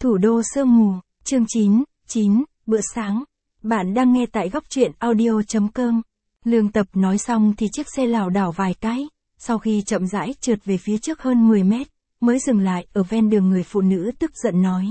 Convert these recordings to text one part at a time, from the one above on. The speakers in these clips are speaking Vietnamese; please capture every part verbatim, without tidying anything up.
Thủ đô sương mù, chương chín, chín, bữa sáng. Bạn đang nghe tại góc truyện audio chấm com. Lương Tập nói xong thì chiếc xe lảo đảo vài cái, sau khi chậm rãi trượt về phía trước hơn mười mét, mới dừng lại ở ven đường. Người phụ nữ tức giận nói.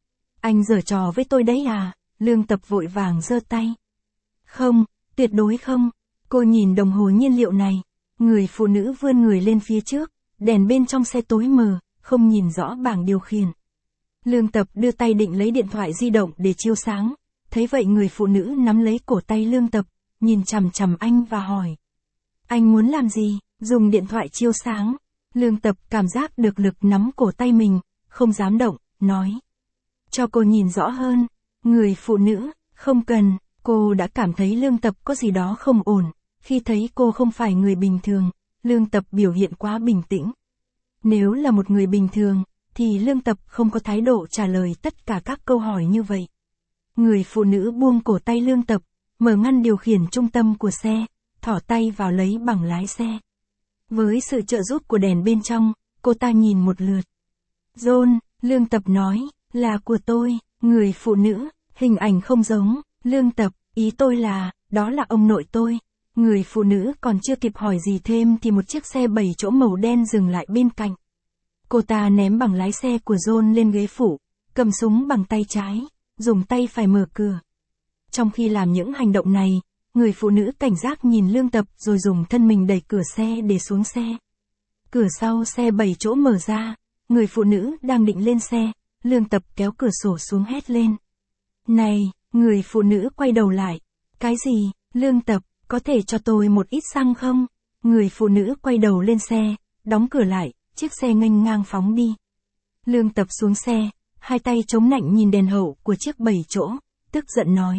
Anh giở trò với tôi đấy à? Lương Tập vội vàng giơ tay. Không, tuyệt đối không. Cô nhìn đồng hồ nhiên liệu này. Người phụ nữ vươn người lên phía trước, đèn bên trong xe tối mờ, không nhìn rõ bảng điều khiển. Lương Tập đưa tay định lấy điện thoại di động để chiếu sáng. Thấy vậy người phụ nữ nắm lấy cổ tay Lương Tập, nhìn chằm chằm anh và hỏi. Anh muốn làm gì? Dùng điện thoại chiếu sáng. Lương Tập cảm giác được lực nắm cổ tay mình, không dám động, nói. Cho cô nhìn rõ hơn. Người phụ nữ, không cần. Cô đã cảm thấy Lương Tập có gì đó không ổn. Khi thấy cô không phải người bình thường, Lương Tập biểu hiện quá bình tĩnh. Nếu là một người bình thường, thì Lương Tập không có thái độ trả lời tất cả các câu hỏi như vậy. Người phụ nữ buông cổ tay Lương Tập, mở ngăn điều khiển trung tâm của xe, thỏ tay vào lấy bằng lái xe. Với sự trợ giúp của đèn bên trong, cô ta nhìn một lượt. John, Lương Tập nói, là của tôi. Người phụ nữ, hình ảnh không giống. Lương Tập, ý tôi là, đó là ông nội tôi. Người phụ nữ còn chưa kịp hỏi gì thêm thì một chiếc xe bảy chỗ màu đen dừng lại bên cạnh. Cô ta ném bằng lái xe của John lên ghế phụ, cầm súng bằng tay trái, dùng tay phải mở cửa. Trong khi làm những hành động này, người phụ nữ cảnh giác nhìn Lương Tập rồi dùng thân mình đẩy cửa xe để xuống xe. Cửa sau xe bảy chỗ mở ra, người phụ nữ đang định lên xe, Lương Tập kéo cửa sổ xuống hét lên. Này, người phụ nữ quay đầu lại. Cái gì? Lương Tập, có thể cho tôi một ít xăng không? Người phụ nữ quay đầu lên xe, đóng cửa lại, chiếc xe nghênh ngang phóng đi. Lương Tập xuống xe, hai tay chống nạnh nhìn đèn hậu của chiếc bảy chỗ, tức giận nói.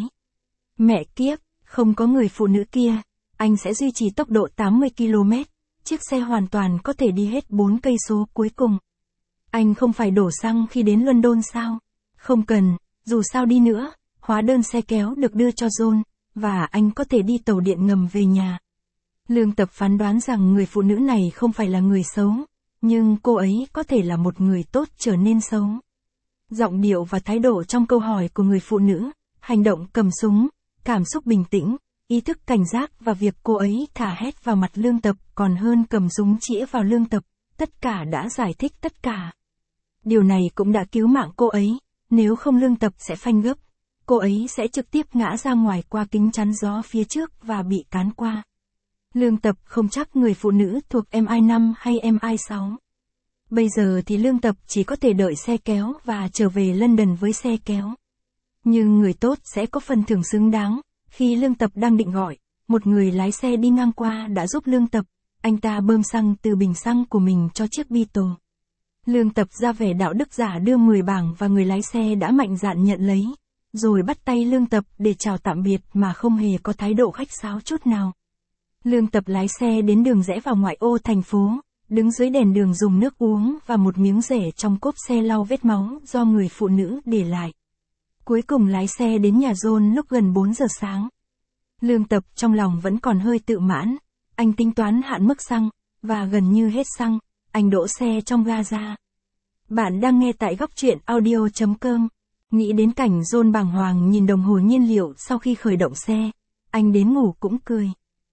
Mẹ kiếp, không có người phụ nữ kia, anh sẽ duy trì tốc độ tám mươi ki lô mét, chiếc xe hoàn toàn có thể đi hết bốn cây số cuối cùng. Anh không phải đổ xăng khi đến London sao? Không cần, dù sao đi nữa, hóa đơn xe kéo được đưa cho John, và anh có thể đi tàu điện ngầm về nhà. Lương Tập phán đoán rằng người phụ nữ này không phải là người xấu, nhưng cô ấy có thể là một người tốt trở nên xấu. Giọng điệu và thái độ trong câu hỏi của người phụ nữ, hành động cầm súng, cảm xúc bình tĩnh, ý thức cảnh giác và việc cô ấy thả hét vào mặt Lương Tập còn hơn cầm súng chĩa vào Lương Tập, tất cả đã giải thích tất cả. Điều này cũng đã cứu mạng cô ấy, nếu không Lương Tập sẽ phanh gấp. Cô ấy sẽ trực tiếp ngã ra ngoài qua kính chắn gió phía trước và bị cán qua. Lương Tập không chắc người phụ nữ thuộc em i năm hay em i sáu. Bây giờ thì Lương Tập chỉ có thể đợi xe kéo và trở về London với xe kéo. Nhưng người tốt sẽ có phần thưởng xứng đáng. Khi Lương Tập đang định gọi, một người lái xe đi ngang qua đã giúp Lương Tập. Anh ta bơm xăng từ bình xăng của mình cho chiếc Beetle. Lương Tập ra vẻ đạo đức giả đưa mười bảng và người lái xe đã mạnh dạn nhận lấy. Rồi bắt tay Lương Tập để chào tạm biệt mà không hề có thái độ khách sáo chút nào. Lương Tập lái xe đến đường rẽ vào ngoại ô thành phố, đứng dưới đèn đường dùng nước uống và một miếng rẻ trong cốp xe lau vết máu do người phụ nữ để lại. Cuối cùng lái xe đến nhà John lúc gần bốn giờ sáng. Lương Tập trong lòng vẫn còn hơi tự mãn, anh tính toán hạn mức xăng, và gần như hết xăng, anh đỗ xe trong ga-ra. Bạn đang nghe tại góc truyện audio chấm com. Nghĩ đến cảnh John bàng hoàng nhìn đồng hồ nhiên liệu sau khi khởi động xe, anh đến ngủ cũng cười.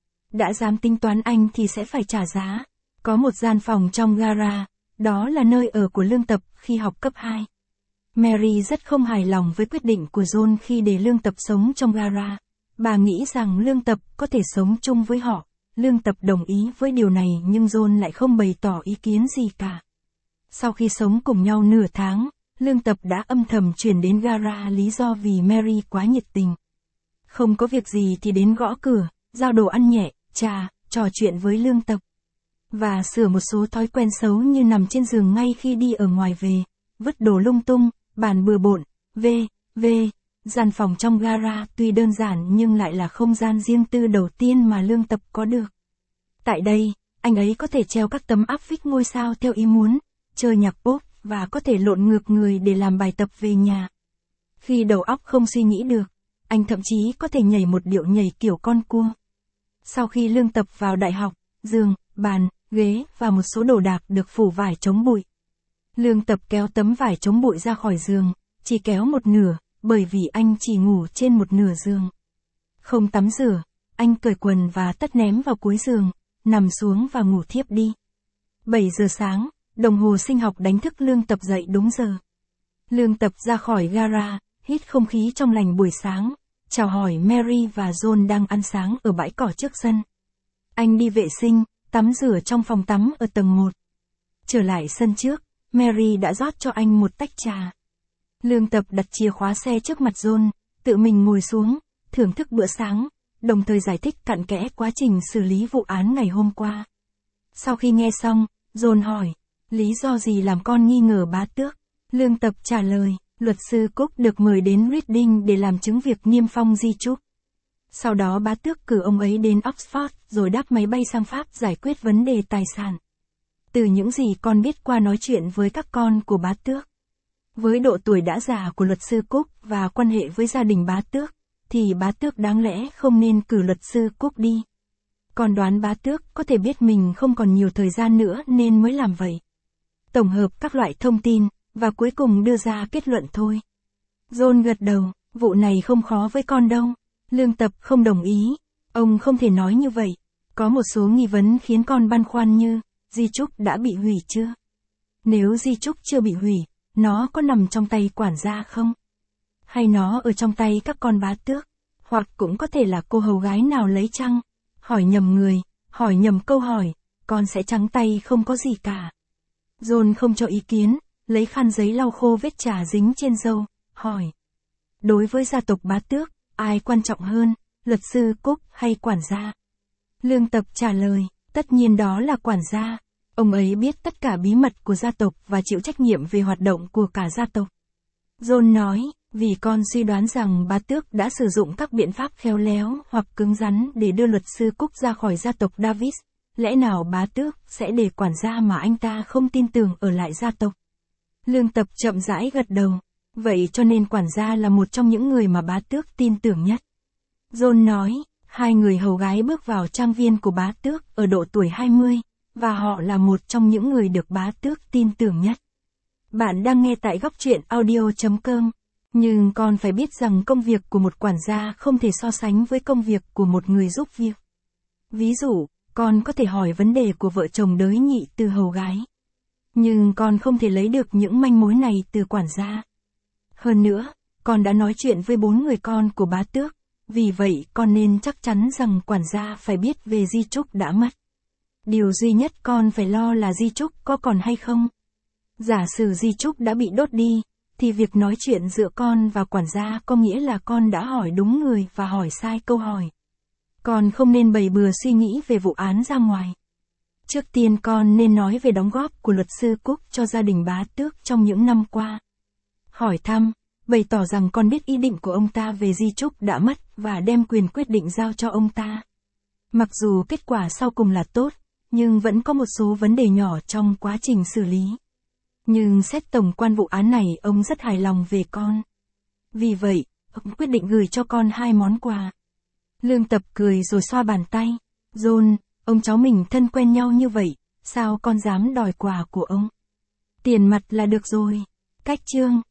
Đã dám tính toán anh thì sẽ phải trả giá. Có một gian phòng trong gara, đó là nơi ở của Lương Tập khi học cấp hai. Mary rất không hài lòng với quyết định của John khi để Lương Tập sống trong gara. Bà nghĩ rằng Lương Tập có thể sống chung với họ. Lương Tập đồng ý với điều này nhưng John lại không bày tỏ ý kiến gì cả. Sau khi sống cùng nhau nửa tháng, Lương Tập đã âm thầm chuyển đến gara lý do vì Mary quá nhiệt tình. Không có việc gì thì đến gõ cửa, giao đồ ăn nhẹ, trà, trò chuyện với Lương Tập. Và sửa một số thói quen xấu như nằm trên giường ngay khi đi ở ngoài về, vứt đồ lung tung, bàn bừa bộn, vân vân. Gian phòng trong gara tuy đơn giản nhưng lại là không gian riêng tư đầu tiên mà Lương Tập có được. Tại đây, anh ấy có thể treo các tấm áp phích ngôi sao theo ý muốn, chơi nhạc pop, và có thể lộn ngược người để làm bài tập về nhà. Khi đầu óc không suy nghĩ được, anh thậm chí có thể nhảy một điệu nhảy kiểu con cua. Sau khi Lương Tập vào đại học, giường, bàn, ghế và một số đồ đạc được phủ vải chống bụi. Lương Tập kéo tấm vải chống bụi ra khỏi giường, chỉ kéo một nửa, bởi vì anh chỉ ngủ trên một nửa giường. Không tắm rửa, anh cởi quần và tất ném vào cuối giường, nằm xuống và ngủ thiếp đi. bảy giờ sáng, đồng hồ sinh học đánh thức Lương Tập dậy đúng giờ. Lương Tập ra khỏi gara, hít không khí trong lành buổi sáng, chào hỏi Mary và John đang ăn sáng ở bãi cỏ trước sân. Anh đi vệ sinh, tắm rửa trong phòng tắm ở tầng một. Trở lại sân trước, Mary đã rót cho anh một tách trà. Lương Tập đặt chìa khóa xe trước mặt John, tự mình ngồi xuống, thưởng thức bữa sáng, đồng thời giải thích cặn kẽ quá trình xử lý vụ án ngày hôm qua. Sau khi nghe xong, John hỏi, lý do gì làm con nghi ngờ bá tước? Lương Tập trả lời, luật sư Cook được mời đến Reading để làm chứng việc niêm phong di chúc. Sau đó bá tước cử ông ấy đến Oxford rồi đáp máy bay sang Pháp giải quyết vấn đề tài sản. Từ những gì con biết qua nói chuyện với các con của bá tước, với độ tuổi đã già của luật sư Cook và quan hệ với gia đình bá tước, thì bá tước đáng lẽ không nên cử luật sư Cook đi. Con đoán bá tước có thể biết mình không còn nhiều thời gian nữa nên mới làm vậy. Tổng hợp các loại thông tin, và cuối cùng đưa ra kết luận thôi. John gật đầu, vụ này không khó với con đâu. Lương Tập không đồng ý, ông không thể nói như vậy. Có một số nghi vấn khiến con băn khoăn như, di chúc đã bị hủy chưa? Nếu di chúc chưa bị hủy, nó có nằm trong tay quản gia không? Hay nó ở trong tay các con bá tước? Hoặc cũng có thể là cô hầu gái nào lấy chăng? Hỏi nhầm người, hỏi nhầm câu hỏi, con sẽ trắng tay không có gì cả. John không cho ý kiến, lấy khăn giấy lau khô vết trà dính trên râu, hỏi. Đối với gia tộc bá tước, ai quan trọng hơn, luật sư Cook hay quản gia? Lương Tập trả lời, tất nhiên đó là quản gia. Ông ấy biết tất cả bí mật của gia tộc và chịu trách nhiệm về hoạt động của cả gia tộc. John nói, vì con suy đoán rằng bá tước đã sử dụng các biện pháp khéo léo hoặc cứng rắn để đưa luật sư Cook ra khỏi gia tộc Davis, lẽ nào bá tước sẽ để quản gia mà anh ta không tin tưởng ở lại gia tộc? Lương Tập chậm rãi gật đầu, vậy cho nên quản gia là một trong những người mà bá tước tin tưởng nhất. John nói, hai người hầu gái bước vào trang viên của bá tước ở độ tuổi hai mươi, và họ là một trong những người được bá tước tin tưởng nhất. Bạn đang nghe tại góc truyện audio chấm com. Nhưng con phải biết rằng công việc của một quản gia không thể so sánh với công việc của một người giúp việc. Ví dụ, con có thể hỏi vấn đề của vợ chồng đới nhị từ hầu gái. Nhưng con không thể lấy được những manh mối này từ quản gia. Hơn nữa, con đã nói chuyện với bốn người con của bá tước, vì vậy con nên chắc chắn rằng quản gia phải biết về di chúc đã mất. Điều duy nhất con phải lo là di chúc có còn hay không. Giả sử di chúc đã bị đốt đi, thì việc nói chuyện giữa con và quản gia có nghĩa là con đã hỏi đúng người và hỏi sai câu hỏi. Con không nên bày bừa suy nghĩ về vụ án ra ngoài. Trước tiên con nên nói về đóng góp của luật sư Cook cho gia đình bá tước trong những năm qua. Hỏi thăm, bày tỏ rằng con biết ý định của ông ta về di chúc đã mất và đem quyền quyết định giao cho ông ta. Mặc dù kết quả sau cùng là tốt, nhưng vẫn có một số vấn đề nhỏ trong quá trình xử lý. Nhưng xét tổng quan vụ án này ông rất hài lòng về con. Vì vậy, ông quyết định gửi cho con hai món quà. Lương Tập cười rồi xoa bàn tay. John, ông cháu mình thân quen nhau như vậy, sao con dám đòi quà của ông? Tiền mặt là được rồi. Cách chương.